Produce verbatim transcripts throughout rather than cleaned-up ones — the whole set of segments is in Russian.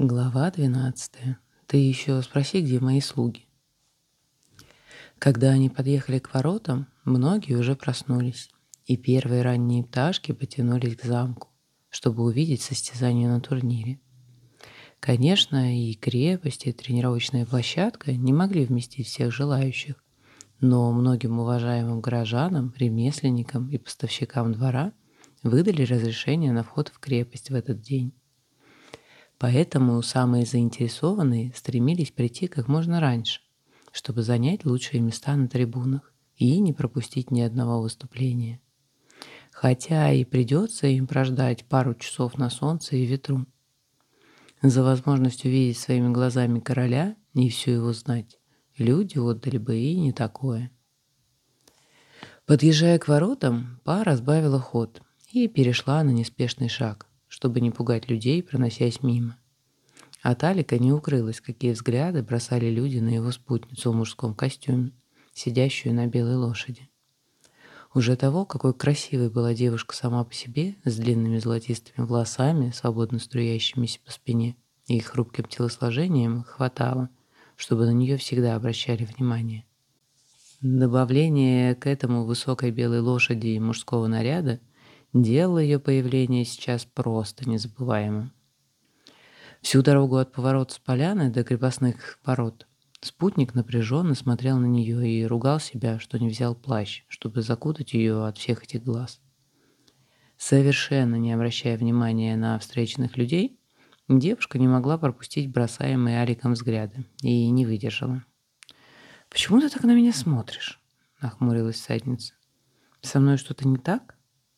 Глава двенадцатая. Ты еще спроси, где мои слуги. Когда они подъехали к воротам, многие уже проснулись, и первые ранние пташки потянулись к замку, чтобы увидеть состязание на турнире. Конечно, и крепость, и тренировочная площадка не могли вместить всех желающих, но многим уважаемым горожанам, ремесленникам и поставщикам двора выдали разрешение на вход в крепость в этот день. Поэтому самые заинтересованные стремились прийти как можно раньше, чтобы занять лучшие места на трибунах и не пропустить ни одного выступления. Хотя и придется им прождать пару часов на солнце и ветру. За возможность увидеть своими глазами короля и все его знать, люди отдали бы и не такое. Подъезжая к воротам, пара сбавила ход и перешла на неспешный шаг, чтобы не пугать людей, проносясь мимо. От Алика не укрылось, какие взгляды бросали люди на его спутницу в мужском костюме, сидящую на белой лошади. Уже того, какой красивой была девушка сама по себе, с длинными золотистыми волосами, свободно струящимися по спине, и хрупким телосложением, хватало, чтобы на нее всегда обращали внимание. Добавление к этому высокой белой лошади и мужского наряда делало ее появление сейчас просто незабываемым. Всю дорогу от поворота с поляны до крепостных ворот спутник напряженно смотрел на нее и ругал себя, что не взял плащ, чтобы закутать ее от всех этих глаз. Совершенно не обращая внимания на встречных людей, девушка не могла пропустить бросаемые Аликом взгляды и не выдержала. «Почему ты так на меня смотришь?» — нахмурилась всадница. «Со мной что-то не так?»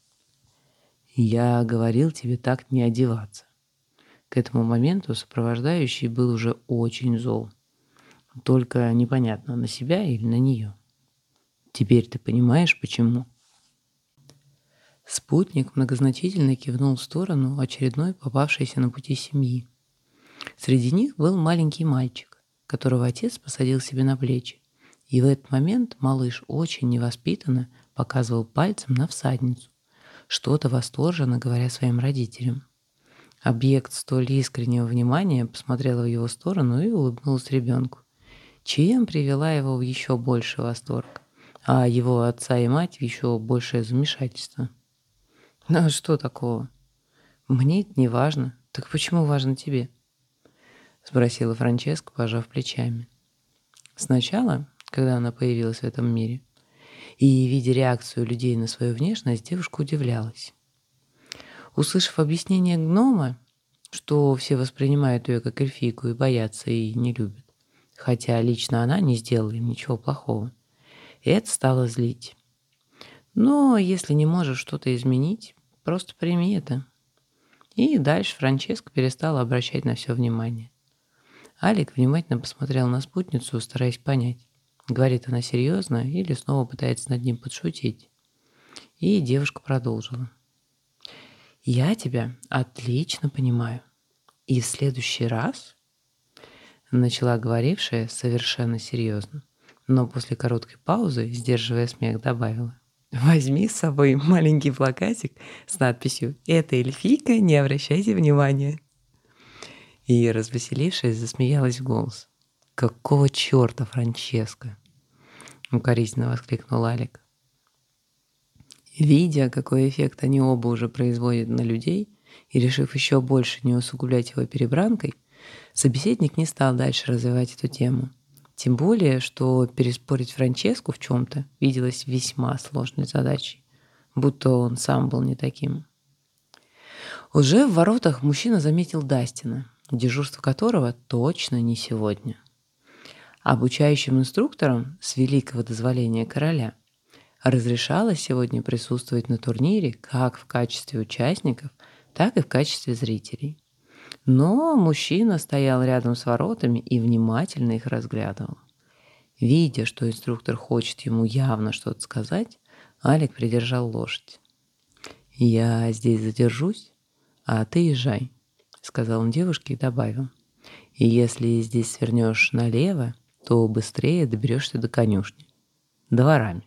«Я говорил тебе так не одеваться». К этому моменту сопровождающий был уже очень зол. Только непонятно, на себя или на нее. Теперь ты понимаешь, почему? Спутник многозначительно кивнул в сторону очередной попавшейся на пути семьи. Среди них был маленький мальчик, которого отец посадил себе на плечи. И в этот момент малыш очень невоспитанно показывал пальцем на всадницу, что-то восторженно говоря своим родителям. Объект столь искреннего внимания посмотрела в его сторону и улыбнулась ребенку, чем привела его в еще больший восторг, а его отца и мать в еще большее замешательство. «Ну а что такого? Мне это не важно. Так почему важно тебе?» — спросила Франческа, пожав плечами. Сначала, когда она появилась в этом мире, и, видя реакцию людей на свою внешность, девушка удивлялась. Услышав объяснение гнома, что все воспринимают ее как эльфийку и боятся и не любят, хотя лично она не сделала им ничего плохого, это стало злить. Но если не можешь что-то изменить, просто прими это. И дальше Франческа перестала обращать на все внимание. Алик внимательно посмотрел на спутницу, стараясь понять, говорит она серьезно или снова пытается над ним подшутить. И девушка продолжила. «Я тебя отлично понимаю. И в следующий раз...» Начала говорившая совершенно серьезно, но после короткой паузы, сдерживая смех, добавила. «Возьми с собой маленький плакатик с надписью «Это эльфийка, не обращайте внимания». И, развеселившись, засмеялась в голос. «Какого черта, Франческа?» — укоризненно воскликнул Алик. Видя, какой эффект они оба уже производят на людей, и решив еще больше не усугублять его перебранкой, собеседник не стал дальше развивать эту тему. Тем более, что переспорить Франческу в чем-то виделось весьма сложной задачей, будто он сам был не таким. Уже в воротах мужчина заметил Дастина, дежурство которого точно не сегодня. Обучающим инструкторам с великого дозволения короля разрешалось сегодня присутствовать на турнире как в качестве участников, так и в качестве зрителей. Но мужчина стоял рядом с воротами и внимательно их разглядывал. Видя, что инструктор хочет ему явно что-то сказать, Алик придержал лошадь. «Я здесь задержусь, а ты езжай», — сказал он девушке и добавил. «И если здесь свернешь налево, то быстрее доберешься до конюшни. Дворами».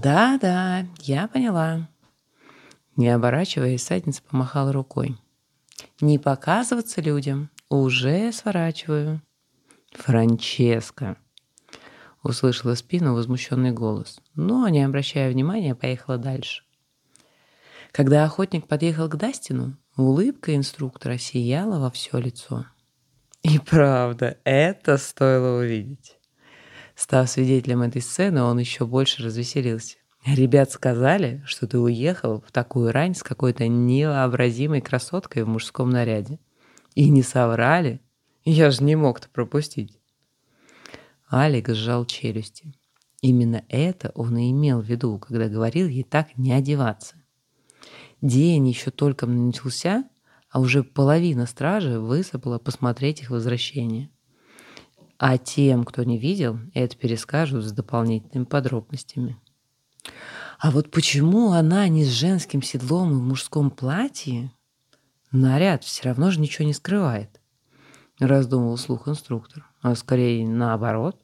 «Да-да, я поняла». Не оборачиваясь, всадница помахала рукой. Не показываться людям. Уже сворачиваю. Франческа. Услышала в спину возмущенный голос, но, не обращая внимания, поехала дальше. Когда охотник подъехал к Дастину, улыбка инструктора сияла во все лицо. И правда, это стоило увидеть. Став свидетелем этой сцены, он еще больше развеселился. Ребят сказали, что ты уехал в такую рань с какой-то невообразимой красоткой в мужском наряде. И не соврали. Я же не мог-то пропустить. Алекс сжал челюсти. Именно это он и имел в виду, когда говорил ей так не одеваться. День еще только начался, а уже половина стражи высыпала посмотреть их возвращение. А тем, кто не видел, это перескажут с дополнительными подробностями. А вот почему она не с женским седлом и в мужском платье? Наряд все равно же ничего не скрывает, раздумывал вслух инструктор, а скорее наоборот.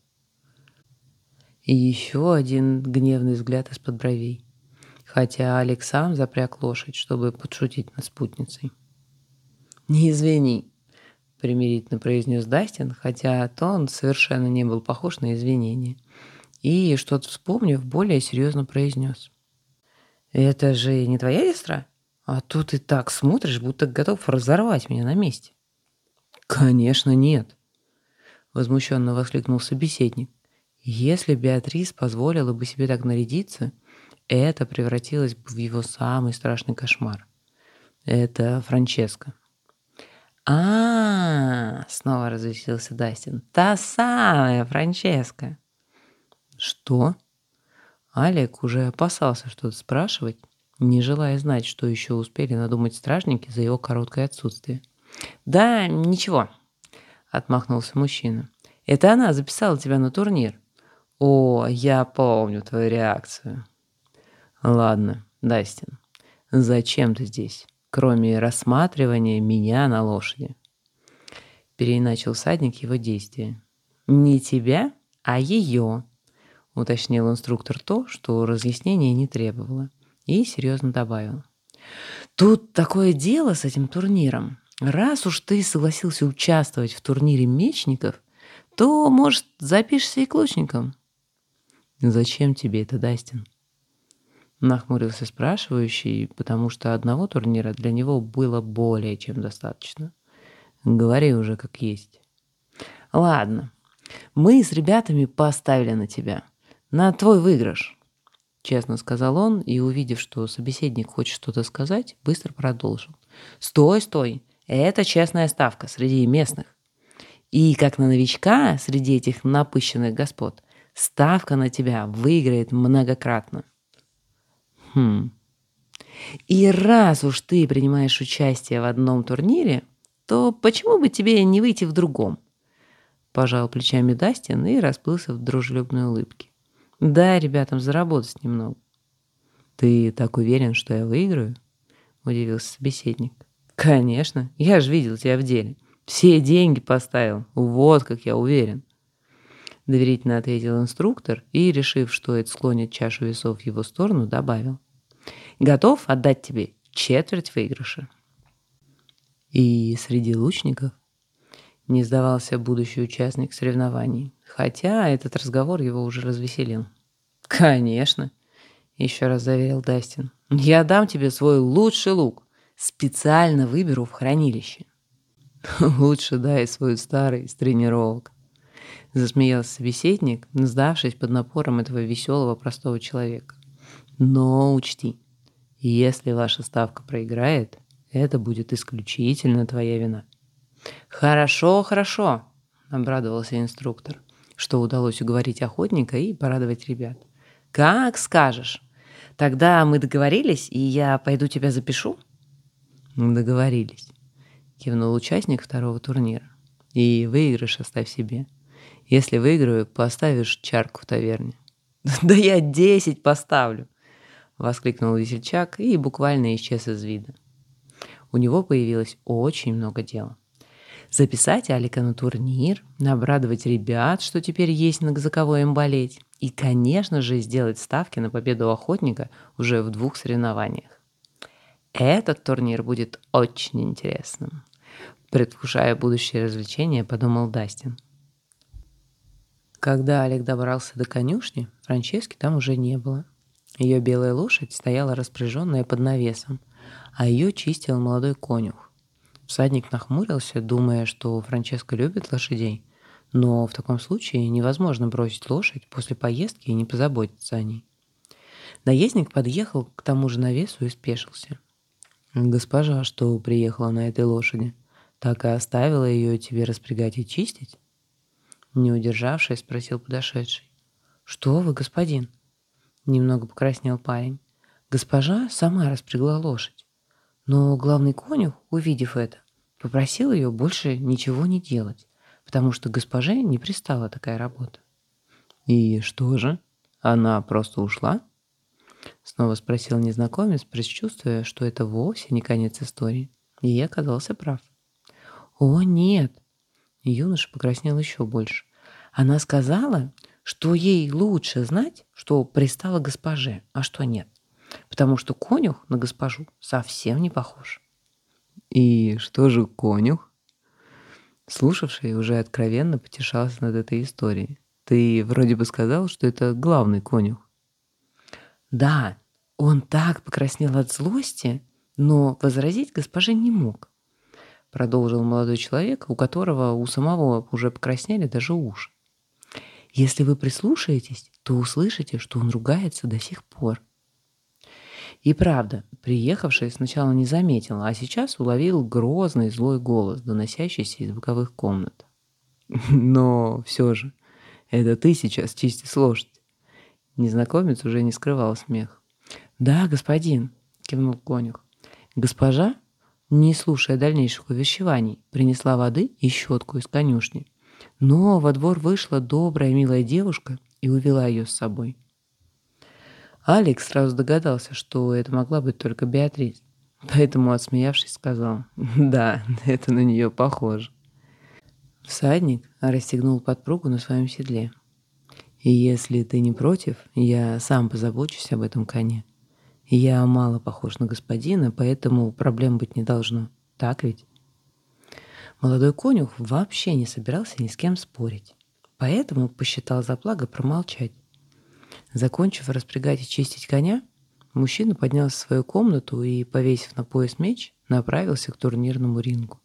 И еще один гневный взгляд из-под бровей, хотя Алекс сам запряг лошадь, чтобы подшутить над спутницей. «Не извини», — примирительно произнес Дастин, хотя тон совершенно не был похож на извинение, и, что-то вспомнив, более серьезно произнес. «Это же не твоя сестра? А то ты так смотришь, будто готов разорвать меня на месте». «Конечно нет», — возмущенно воскликнул собеседник. «Если Беатрис позволила бы себе так нарядиться, это превратилось бы в его самый страшный кошмар. Это Франческа». «А-а-а!» — снова развеселился Дастин. «Та самая Франческа!» «Что?» Алек уже опасался что-то спрашивать, не желая знать, что еще успели надумать стражники за его короткое отсутствие. «Да, ничего», — отмахнулся мужчина. «Это она записала тебя на турнир». «О, я помню твою реакцию». «Ладно, Дастин, зачем ты здесь, кроме рассматривания меня на лошади?» Переиначил всадник его действия. «Не тебя, а ее», — уточнил инструктор то, что разъяснения не требовало, и серьезно добавил. «Тут такое дело с этим турниром. Раз уж ты согласился участвовать в турнире мечников, то, может, запишешься и к лучникам?» «Зачем тебе это, Дастин?» Нахмурился спрашивающий, потому что одного турнира для него было более чем достаточно. «Говори уже как есть». «Ладно, мы с ребятами поставили на тебя, на твой выигрыш», — честно сказал он, и, увидев, что собеседник хочет что-то сказать, быстро продолжил. «Стой, стой, это честная ставка среди местных. И как на новичка среди этих напыщенных господ, ставка на тебя выиграет многократно». «Хм. И раз уж ты принимаешь участие в одном турнире, то почему бы тебе не выйти в другом?» Пожал плечами Дастин и расплылся в дружелюбной улыбке. «Дай ребятам заработать немного». «Ты так уверен, что я выиграю?» — удивился собеседник. «Конечно, я же видел тебя в деле. Все деньги поставил. Вот как я уверен». Доверительно ответил инструктор и, решив, что это склонит чашу весов в его сторону, добавил. «Готов отдать тебе четверть выигрыша». И среди лучников не сдавался будущий участник соревнований, хотя этот разговор его уже развеселил. «Конечно», — еще раз заверил Дастин. «Я дам тебе свой лучший лук. Специально выберу в хранилище». «Лучше дай свой старый с тренировок», — засмеялся собеседник, сдавшись под напором этого веселого простого человека. «Но учти, если ваша ставка проиграет, это будет исключительно твоя вина». «Хорошо, хорошо», — обрадовался инструктор, что удалось уговорить охотника и порадовать ребят. «Как скажешь. Тогда мы договорились, и я пойду тебя запишу?» «Договорились», — кивнул участник второго турнира. «И выигрыш оставь себе. Если выиграю, поставишь чарку в таверне». «Да я десять поставлю», — воскликнул весельчак и буквально исчез из вида. У него появилось очень много дела. Записать Алика на турнир, обрадовать ребят, что теперь есть за кого им болеть, и, конечно же, сделать ставки на победу охотника уже в двух соревнованиях. Этот турнир будет очень интересным. Предвкушая будущее развлечение, подумал Дастин. Когда Олег добрался до конюшни, Франчески там уже не было. Ее белая лошадь стояла распряженная под навесом, а ее чистил молодой конюх. Всадник нахмурился, думая, что Франческа любит лошадей, но в таком случае невозможно бросить лошадь после поездки и не позаботиться о ней. Наездник подъехал к тому же навесу и спешился. «Госпожа, что приехала на этой лошади, так и оставила ее тебе распрягать и чистить?» Не удержавшись, спросил подошедший. «Что вы, господин?» Немного покраснел парень. «Госпожа сама распрягла лошадь. Но главный конюх, увидев это, попросил ее больше ничего не делать, потому что госпоже не пристала такая работа». «И что же? Она просто ушла?» Снова спросил незнакомец, предчувствуя, что это вовсе не конец истории. И оказался прав. «О, нет!» Юноша покраснел еще больше. «Она сказала, что ей лучше знать, что пристала госпоже, а что нет, потому что конюх на госпожу совсем не похож». «И что же конюх?» Слушавший уже откровенно потешался над этой историей. «Ты вроде бы сказал, что это главный конюх». «Да, он так покраснел от злости, но возразить госпоже не мог», продолжил молодой человек, у которого у самого уже покраснели даже уши. «Если вы прислушаетесь, то услышите, что он ругается до сих пор». И правда, приехавший сначала не заметил, а сейчас уловил грозный злой голос, доносящийся из боковых комнат. «Но все же, это ты сейчас чистишь лошадь». Незнакомец уже не скрывал смех. «Да, господин», — кивнул конюх. «Госпожа, не слушая дальнейших увещеваний, принесла воды и щетку из конюшни. Но во двор вышла добрая, милая девушка и увела ее с собой». Алекс сразу догадался, что это могла быть только Беатрис, поэтому, отсмеявшись, сказал: «Да, это на нее похоже». Всадник расстегнул подпругу на своем седле. «И если ты не против, я сам позабочусь об этом коне. Я мало похож на господина, поэтому проблем быть не должно. Так ведь?» Молодой конюх вообще не собирался ни с кем спорить, поэтому посчитал за благо промолчать. Закончив распрягать и чистить коня, мужчина поднялся в свою комнату и, повесив на пояс меч, направился к турнирному рингу.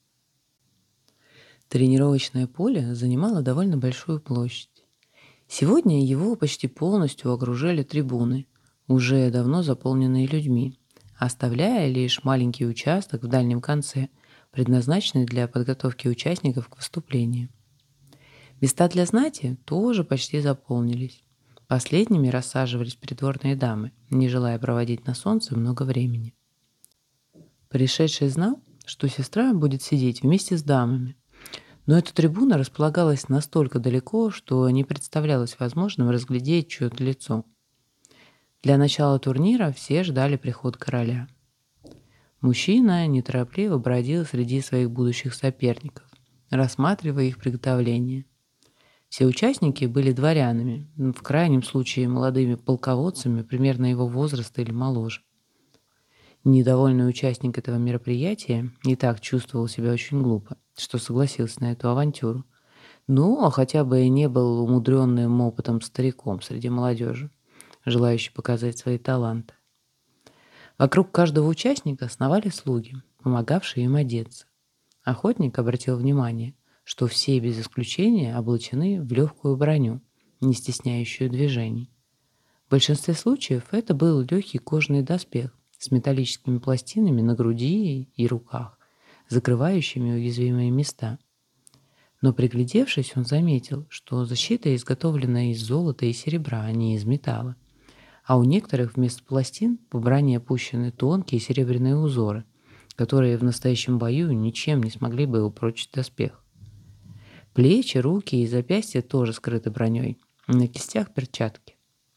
Тренировочное поле занимало довольно большую площадь. Сегодня его почти полностью окружали трибуны, уже давно заполненные людьми, оставляя лишь маленький участок в дальнем конце, предназначенный для подготовки участников к выступлению. Места для знати тоже почти заполнились. Последними рассаживались придворные дамы, не желая проводить на солнце много времени. Пришедший знал, что сестра будет сидеть вместе с дамами, но эта трибуна располагалась настолько далеко, что не представлялось возможным разглядеть чье-то лицо. Для начала турнира все ждали приход короля. Мужчина неторопливо бродил среди своих будущих соперников, рассматривая их приготовления. Все участники были дворянами, в крайнем случае молодыми полководцами примерно его возраста или моложе. Недовольный участник этого мероприятия и так чувствовал себя очень глупо, что согласился на эту авантюру. Ну, а хотя бы и не был умудренным опытом стариком среди молодежи, желающий показать свои таланты. Вокруг каждого участника сновали слуги, помогавшие им одеться. Охотник обратил внимание, что все без исключения облачены в легкую броню, не стесняющую движений. В большинстве случаев это был легкий кожаный доспех с металлическими пластинами на груди и руках, закрывающими уязвимые места. Но приглядевшись, он заметил, что защита изготовлена из золота и серебра, а не из металла. А у некоторых вместо пластин по броне опущены тонкие серебряные узоры, которые в настоящем бою ничем не смогли бы упрочить доспех. Плечи, руки и запястья тоже скрыты броней, на кистях перчатки.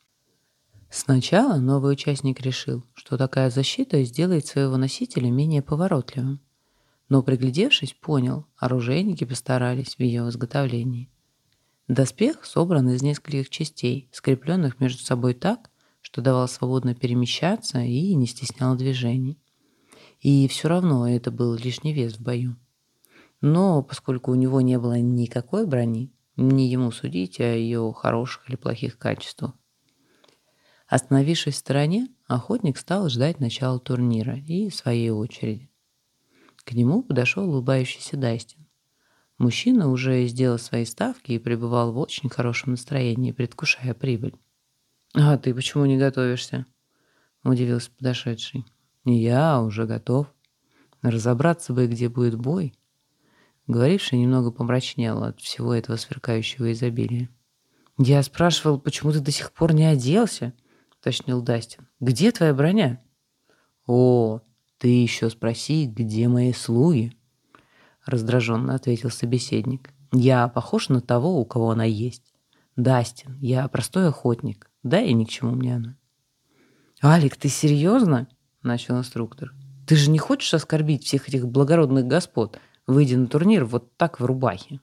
Сначала новый участник решил, что такая защита сделает своего носителя менее поворотливым, но, приглядевшись, понял, оружейники постарались в ее изготовлении. Доспех собран из нескольких частей, скрепленных между собой так, что давал свободно перемещаться и не стеснял движений. И все равно это был лишний вес в бою. Но поскольку у него не было никакой брони, не ему судить о ее хороших или плохих качествах. Остановившись в стороне, охотник стал ждать начала турнира и своей очереди. К нему подошел улыбающийся Дастин. Мужчина уже сделал свои ставки и пребывал в очень хорошем настроении, предвкушая прибыль. «А ты почему не готовишься?» – удивился подошедший. «Я уже готов. Разобраться бы, где будет бой». Говоривший немного помрачнел от всего этого сверкающего изобилия. «Я спрашивал, почему ты до сих пор не оделся?» – уточнил Дастин. «Где твоя броня?» «О, ты еще спроси, где мои слуги?» – раздраженно ответил собеседник. «Я похож на того, у кого она есть. Дастин, я простой охотник. Да и ни к чему мне она». «Алик, ты серьезно?» – начал инструктор. «Ты же не хочешь оскорбить всех этих благородных господ, выйдя на турнир вот так в рубахе?»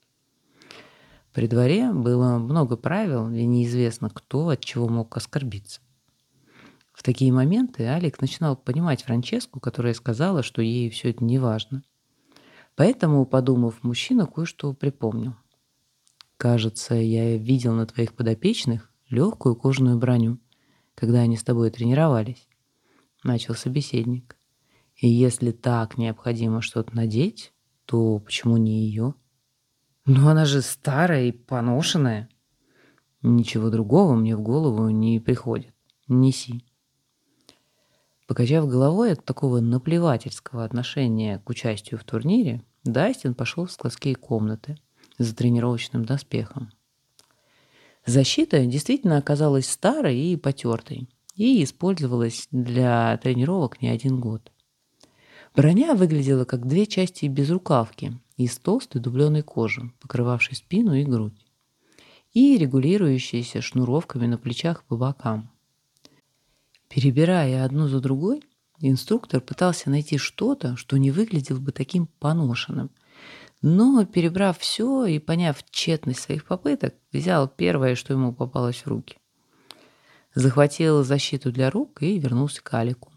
При дворе было много правил, и неизвестно, кто от чего мог оскорбиться. В такие моменты Алик начинал понимать Франческу, которая сказала, что ей все это не важно. Поэтому, подумав, мужчина кое-что припомнил. «Кажется, я видел на твоих подопечных легкую кожаную броню, когда они с тобой тренировались», — начал собеседник. «И если так необходимо что-то надеть, то почему не ее?» «Но она же старая и поношенная». «Ничего другого мне в голову не приходит. Неси». Покачав головой от такого наплевательского отношения к участию в турнире, Дастин пошел в складские комнаты за тренировочным доспехом. Защита действительно оказалась старой и потертой и использовалась для тренировок не один год. Броня выглядела как две части безрукавки из толстой дубленой кожи, покрывавшей спину и грудь, и регулирующейся шнуровками на плечах по бокам. Перебирая одну за другой, инструктор пытался найти что-то, что не выглядело бы таким поношенным. Но, перебрав все и поняв тщетность своих попыток, взял первое, что ему попалось в руки. Захватил защиту для рук и вернулся к Алику.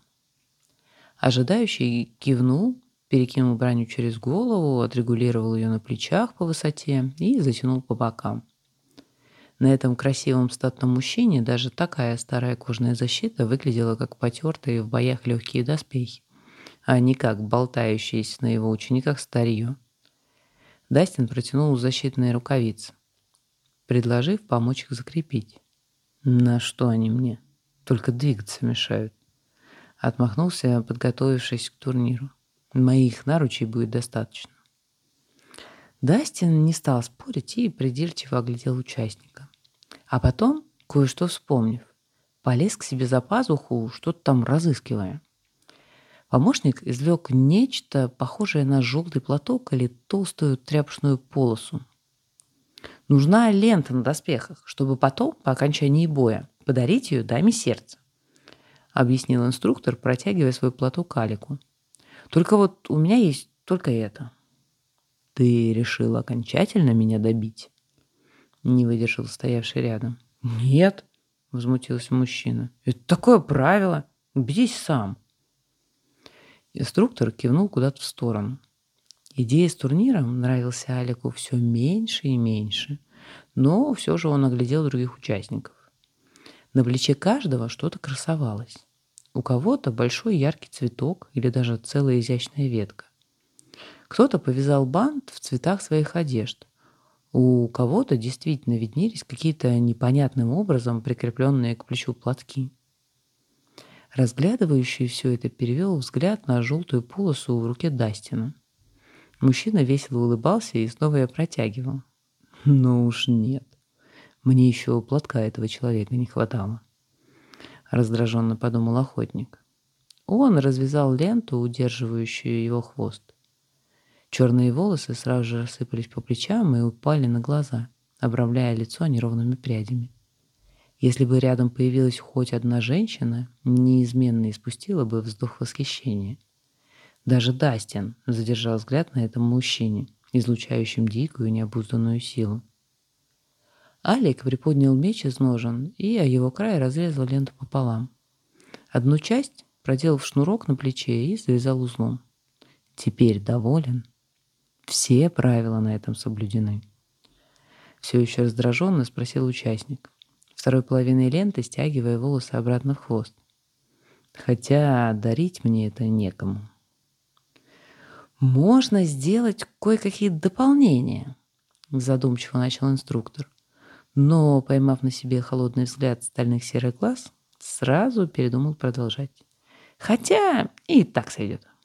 Ожидающий кивнул, перекинул броню через голову, отрегулировал ее на плечах по высоте и затянул по бокам. На этом красивом статном мужчине даже такая старая кожаная защита выглядела как потертые в боях легкие доспехи, а не как болтающиеся на его учениках старье. Дастин протянул защитные рукавицы, предложив помочь их закрепить. «На что они мне? Только двигаться мешают». Отмахнулся, подготовившись к турниру. «Моих наручей будет достаточно». Дастин не стал спорить и придирчиво оглядел участника. А потом, кое-что вспомнив, полез к себе за пазуху, что-то там разыскивая. Помощник извлек нечто похожее на желтый платок или толстую тряпочную полосу. «Нужна лента на доспехах, чтобы потом, по окончании боя, подарить ее даме сердца», — объяснил инструктор, протягивая свой платок Алику. «Только вот у меня есть только это». «Ты решил окончательно меня добить?» — не выдержал стоявший рядом. «Нет», — возмутился мужчина. «Это такое правило. Убедись сам». Инструктор кивнул куда-то в сторону. Идея с турниром нравилась Алику все меньше и меньше, но все же он оглядел других участников. На плече каждого что-то красовалось. У кого-то большой яркий цветок или даже целая изящная ветка. Кто-то повязал бант в цветах своих одежд. У кого-то действительно виднелись какие-то непонятным образом прикрепленные к плечу платки. Разглядывающий все это перевел взгляд на желтую полосу в руке Дастина. Мужчина весело улыбался и снова ее протягивал. «Ну уж нет. Мне еще платка этого человека не хватало», — раздраженно подумал охотник. Он развязал ленту, удерживающую его хвост. Черные волосы сразу же рассыпались по плечам и упали на глаза, обрамляя лицо неровными прядями. Если бы рядом появилась хоть одна женщина, неизменно испустила бы вздох восхищения. Даже Дастин задержал взгляд на этом мужчине, излучающем дикую необузданную силу. Алик приподнял меч из ножен и о его край разрезал ленту пополам. Одну часть проделав шнурок на плече и завязал узлом. Теперь доволен? Все правила на этом соблюдены. Все еще раздраженно спросил участник, второй половиной ленты стягивая волосы обратно в хвост. Хотя дарить мне это некому. «Можно сделать кое-какие дополнения», — задумчиво начал инструктор. Но, поймав на себе холодный взгляд стальных серых глаз, сразу передумал продолжать. «Хотя и так сойдет».